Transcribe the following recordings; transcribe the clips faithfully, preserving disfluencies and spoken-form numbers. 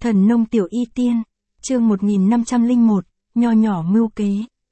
Thần nông tiểu y tiên, chương một nghìn năm trăm lẻ một, nho nhỏ mưu kế.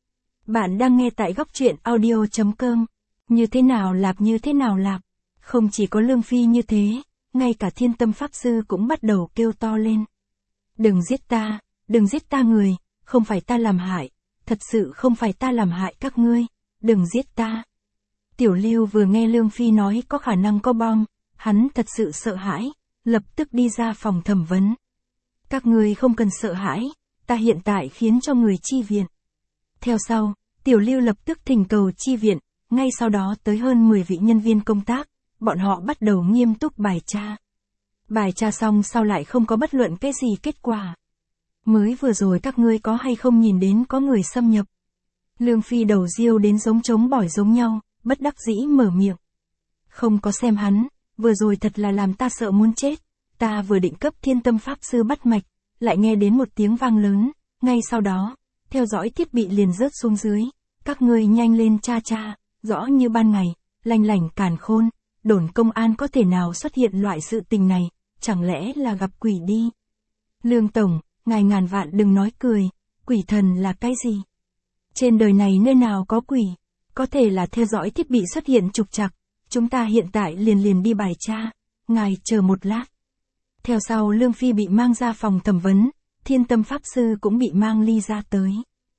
Bạn đang nghe tại góc truyện audio chấm com. Như thế nào lạp như thế nào lạp. Không chỉ có Lương Phi như thế, ngay cả Thiên Tâm Pháp Sư cũng bắt đầu kêu to lên. Đừng giết ta, đừng giết ta người, không phải ta làm hại, thật sự không phải ta làm hại các ngươi, đừng giết ta. Tiểu Lưu vừa nghe Lương Phi nói có khả năng có bom, hắn thật sự sợ hãi, lập tức đi ra phòng thẩm vấn. Các ngươi không cần sợ hãi, ta hiện tại khiến cho người chi viện. Theo sau, Tiểu Lưu lập tức thỉnh cầu chi viện, ngay sau đó tới hơn mười vị nhân viên công tác, bọn họ bắt đầu nghiêm túc bài tra. Bài tra xong sau lại không có bất luận cái gì kết quả. Mới vừa rồi các ngươi có hay không nhìn đến có người xâm nhập? Lương Phi đầu riêu đến giống trống bỏi giống nhau, bất đắc dĩ mở miệng. Không có xem hắn, vừa rồi thật là làm ta sợ muốn chết. Ta vừa định cấp Thiên Tâm Pháp Sư bắt mạch, lại nghe đến một tiếng vang lớn, ngay sau đó, theo dõi thiết bị liền rớt xuống dưới. Các ngươi nhanh lên tra tra, rõ như ban ngày, lanh lảnh càn khôn, đồn công an có thể nào xuất hiện loại sự tình này, chẳng lẽ là gặp quỷ đi. Lương Tổng, ngài ngàn vạn đừng nói cười, quỷ thần là cái gì? Trên đời này nơi nào có quỷ, có thể là theo dõi thiết bị xuất hiện trục trặc, chúng ta hiện tại liền liền đi bài tra, ngài chờ một lát. Theo sau Lương Phi bị mang ra phòng thẩm vấn, Thiên Tâm Pháp Sư cũng bị mang ly ra tới.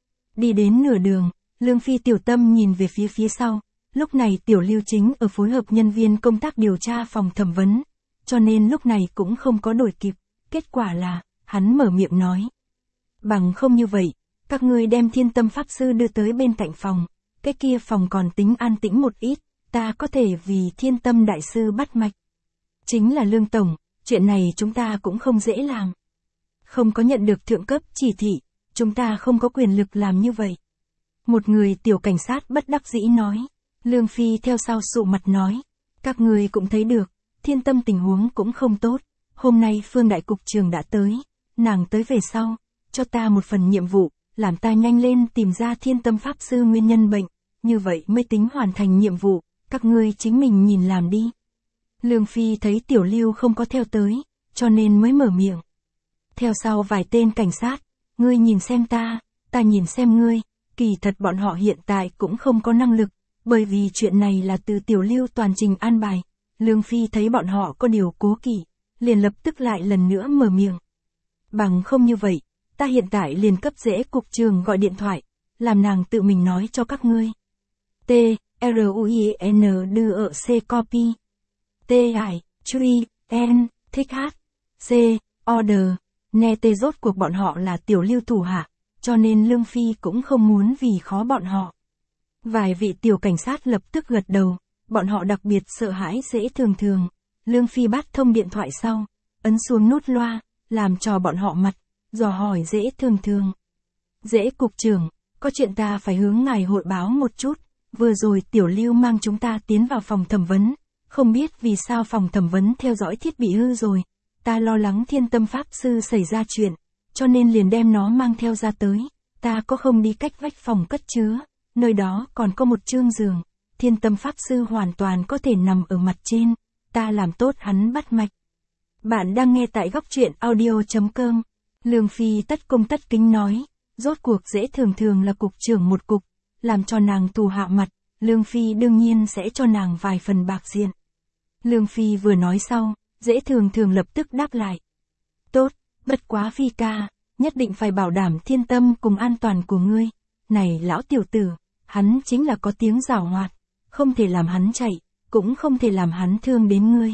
Đi đến nửa đường, Lương Phi tiểu tâm nhìn về phía phía sau, lúc này Tiểu Lưu chính ở phối hợp nhân viên công tác điều tra phòng thẩm vấn, cho nên lúc này cũng không có đuổi kịp, kết quả là, hắn mở miệng nói. Bằng không như vậy, các ngươi đem Thiên Tâm Pháp Sư đưa tới bên cạnh phòng, cái kia phòng còn tính an tĩnh một ít, ta có thể vì Thiên Tâm Đại Sư bắt mạch. Chính là Lương Tổng, chuyện này chúng ta cũng không dễ làm. Không có nhận được thượng cấp chỉ thị, chúng ta không có quyền lực làm như vậy. Một người tiểu cảnh sát bất đắc dĩ nói. Lương Phi theo sau sụ mặt nói. Các người cũng thấy được, Thiên Tâm tình huống cũng không tốt. Hôm nay Phương Đại Cục Trưởng đã tới. Nàng tới về sau, cho ta một phần nhiệm vụ, làm ta nhanh lên tìm ra Thiên Tâm Pháp Sư nguyên nhân bệnh. Như vậy mới tính hoàn thành nhiệm vụ, các ngươi chính mình nhìn làm đi. Lương Phi thấy Tiểu Lưu không có theo tới, cho nên mới mở miệng. Theo sau vài tên cảnh sát, ngươi nhìn xem ta, ta nhìn xem ngươi, kỳ thật bọn họ hiện tại cũng không có năng lực, bởi vì chuyện này là từ Tiểu Lưu toàn trình an bài. Lương Phi thấy bọn họ có điều cố kỵ, liền lập tức lại lần nữa mở miệng. Bằng không như vậy, ta hiện tại liền cấp dễ cục trường gọi điện thoại, làm nàng tự mình nói cho các ngươi. T, R U I N D E C copy. T I, Truy, N, thích hát. C, Order, nghe tê rốt cuộc bọn họ là Tiểu Lưu thủ hạ, cho nên Lương Phi cũng không muốn vì khó bọn họ. Vài vị tiểu cảnh sát lập tức gật đầu, bọn họ đặc biệt sợ hãi dễ thường thường. Lương Phi bắt thông điện thoại sau, ấn xuống nút loa, làm cho bọn họ mặt, dò hỏi dễ thường thường. Dễ cục trưởng, có chuyện ta phải hướng ngài hội báo một chút, vừa rồi Tiểu Lưu mang chúng ta tiến vào phòng thẩm vấn, không biết vì sao phòng thẩm vấn theo dõi thiết bị hư rồi. Ta lo lắng Thiên Tâm Pháp Sư xảy ra chuyện, cho nên liền đem nó mang theo ra tới. Ta có không đi cách vách phòng cất chứa, nơi đó còn có một chương giường. Thiên Tâm Pháp Sư hoàn toàn có thể nằm ở mặt trên, ta làm tốt hắn bắt mạch. Bạn đang nghe tại góc truyện audio chấm com. Lương Phi tất cung tất kính nói, rốt cuộc dễ thường thường là cục trưởng một cục, làm cho nàng tù hạ mặt, Lương Phi đương nhiên sẽ cho nàng vài phần bạc diện. Lương Phi vừa nói sau, dễ thường thường lập tức đáp lại. Tốt, bất quá Phi ca, nhất định phải bảo đảm thiên tâm cùng an toàn của ngươi. Này lão tiểu tử, hắn chính là có tiếng giảo hoạt, không thể làm hắn chạy, cũng không thể làm hắn thương đến ngươi.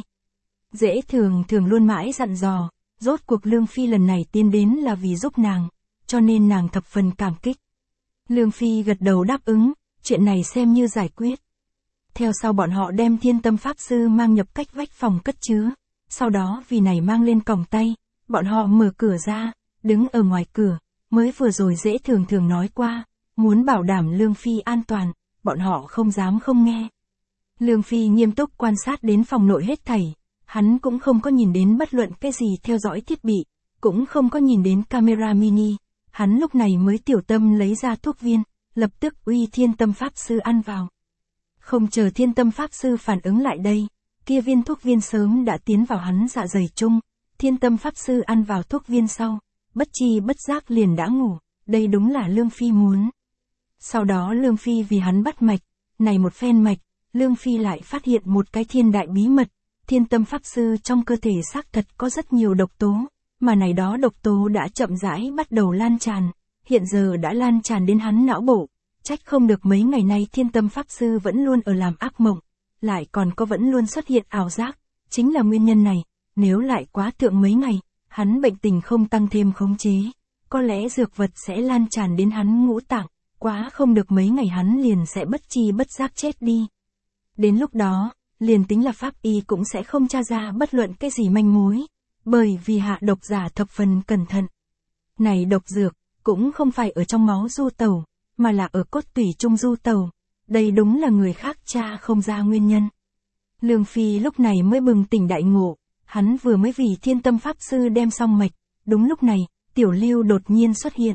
Dễ thường thường luôn mãi dặn dò, rốt cuộc Lương Phi lần này tiến đến là vì giúp nàng, cho nên nàng thập phần cảm kích. Lương Phi gật đầu đáp ứng, chuyện này xem như giải quyết. Theo sau bọn họ đem Thiên Tâm Pháp Sư mang nhập cách vách phòng cất chứa. Sau đó vì này mang lên còng tay, bọn họ mở cửa ra, đứng ở ngoài cửa, mới vừa rồi dễ thường thường nói qua, muốn bảo đảm Lương Phi an toàn, bọn họ không dám không nghe. Lương Phi nghiêm túc quan sát đến phòng nội hết thảy, hắn cũng không có nhìn đến bất luận cái gì theo dõi thiết bị, cũng không có nhìn đến camera mini, hắn lúc này mới tiểu tâm lấy ra thuốc viên, lập tức uy Thiên Tâm Pháp Sư ăn vào. Không chờ Thiên Tâm Pháp Sư phản ứng lại đây, kia viên thuốc viên sớm đã tiến vào hắn dạ dày chung, Thiên Tâm Pháp Sư ăn vào thuốc viên sau, bất chi bất giác liền đã ngủ, đây đúng là Lương Phi muốn. Sau đó Lương Phi vì hắn bắt mạch, này một phen mạch, Lương Phi lại phát hiện một cái thiên đại bí mật, Thiên Tâm Pháp Sư trong cơ thể xác thật có rất nhiều độc tố, mà này đó độc tố đã chậm rãi bắt đầu lan tràn, hiện giờ đã lan tràn đến hắn não bộ, trách không được mấy ngày nay Thiên Tâm Pháp Sư vẫn luôn ở làm ác mộng, lại còn có vẫn luôn xuất hiện ảo giác, chính là nguyên nhân này, nếu lại quá thượng mấy ngày, hắn bệnh tình không tăng thêm khống chế, có lẽ dược vật sẽ lan tràn đến hắn ngũ tạng, quá không được mấy ngày hắn liền sẽ bất chi bất giác chết đi. Đến lúc đó, liền tính là pháp y cũng sẽ không tra ra bất luận cái gì manh mối, bởi vì hạ độc giả thập phần cẩn thận. Này độc dược, cũng không phải ở trong máu du tẩu, mà là ở cốt tủy trung du tẩu, đây đúng là người khác tra không ra nguyên nhân. Lương Phi lúc này mới bừng tỉnh đại ngộ, hắn vừa mới vì Thiên Tâm Pháp Sư đem xong mạch, đúng lúc này, Tiểu Lưu đột nhiên xuất hiện.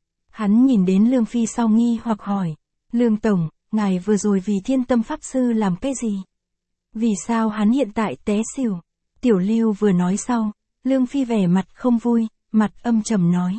Hắn nhìn đến Lương Phi sau nghi hoặc hỏi, Lương Tổng, ngài vừa rồi vì Thiên Tâm Pháp Sư làm cái gì? Vì sao hắn hiện tại té xỉu? Tiểu Lưu vừa nói sau, Lương Phi vẻ mặt không vui, mặt âm trầm nói.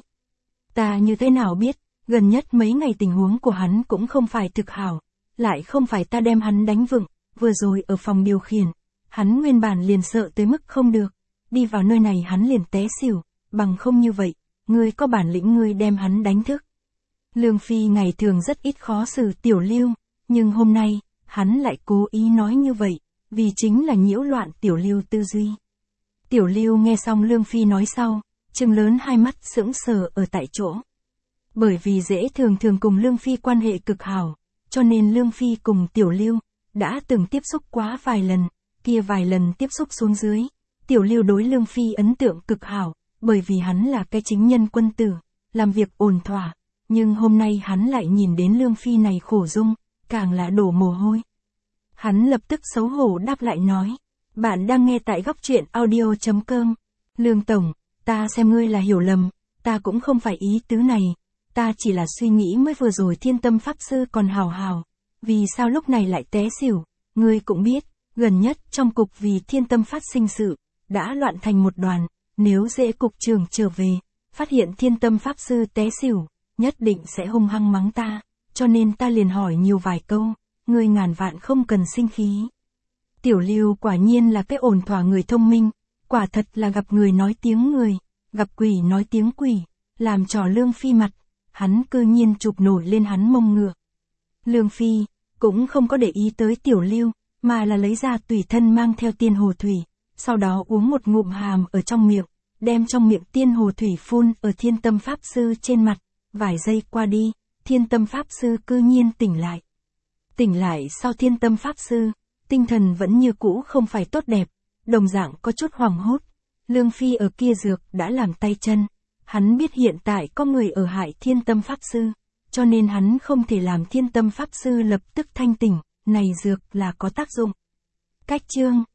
Ta như thế nào biết, gần nhất mấy ngày tình huống của hắn cũng không phải thực hảo, lại không phải ta đem hắn đánh vựng, vừa rồi ở phòng điều khiển, hắn nguyên bản liền sợ tới mức không được, đi vào nơi này hắn liền té xỉu, bằng không như vậy, ngươi có bản lĩnh ngươi đem hắn đánh thức. Lương Phi ngày thường rất ít khó xử Tiểu Lưu, nhưng hôm nay, hắn lại cố ý nói như vậy, vì chính là nhiễu loạn Tiểu Lưu tư duy. Tiểu Lưu nghe xong Lương Phi nói sau, trừng lớn hai mắt sững sờ ở tại chỗ. Bởi vì dễ thường thường cùng Lương Phi quan hệ cực hảo, cho nên Lương Phi cùng Tiểu Lưu đã từng tiếp xúc quá vài lần, kia vài lần tiếp xúc xuống dưới, Tiểu Lưu đối Lương Phi ấn tượng cực hảo, bởi vì hắn là cái chính nhân quân tử, làm việc ổn thỏa, nhưng hôm nay hắn lại nhìn đến Lương Phi này khổ dung, càng là đổ mồ hôi. Hắn lập tức xấu hổ đáp lại nói, bạn đang nghe tại góc truyện audio chấm com. Lương Tổng, ta xem ngươi là hiểu lầm, ta cũng không phải ý tứ này, ta chỉ là suy nghĩ mới vừa rồi Thiên Tâm Pháp Sư còn hào hào, vì sao lúc này lại té xỉu, ngươi cũng biết, gần nhất trong cục vì Thiên Tâm phát sinh sự, đã loạn thành một đoàn, nếu dễ cục trưởng trở về, phát hiện Thiên Tâm Pháp Sư té xỉu, nhất định sẽ hung hăng mắng ta, cho nên ta liền hỏi nhiều vài câu, ngươi ngàn vạn không cần sinh khí. Tiểu Lưu quả nhiên là cái ổn thỏa người thông minh, quả thật là gặp người nói tiếng người, gặp quỷ nói tiếng quỷ, làm trò Lương Phi mặt, hắn cư nhiên chụp nổi lên hắn mông ngựa. Lương Phi cũng không có để ý tới Tiểu Lưu, mà là lấy ra tùy thân mang theo tiên hồ thủy, sau đó uống một ngụm hàm ở trong miệng, đem trong miệng tiên hồ thủy phun ở Thiên Tâm Pháp Sư trên mặt, vài giây qua đi, Thiên Tâm Pháp Sư cư nhiên tỉnh lại. Tỉnh lại sau Thiên Tâm Pháp Sư, tinh thần vẫn như cũ không phải tốt đẹp, đồng dạng có chút hoảng hốt. Lương Phi ở kia dược đã làm tay chân, hắn biết hiện tại có người ở hại Thiên Tâm Pháp Sư, cho nên hắn không thể làm Thiên Tâm Pháp Sư lập tức thanh tỉnh, này dược là có tác dụng. Cách chương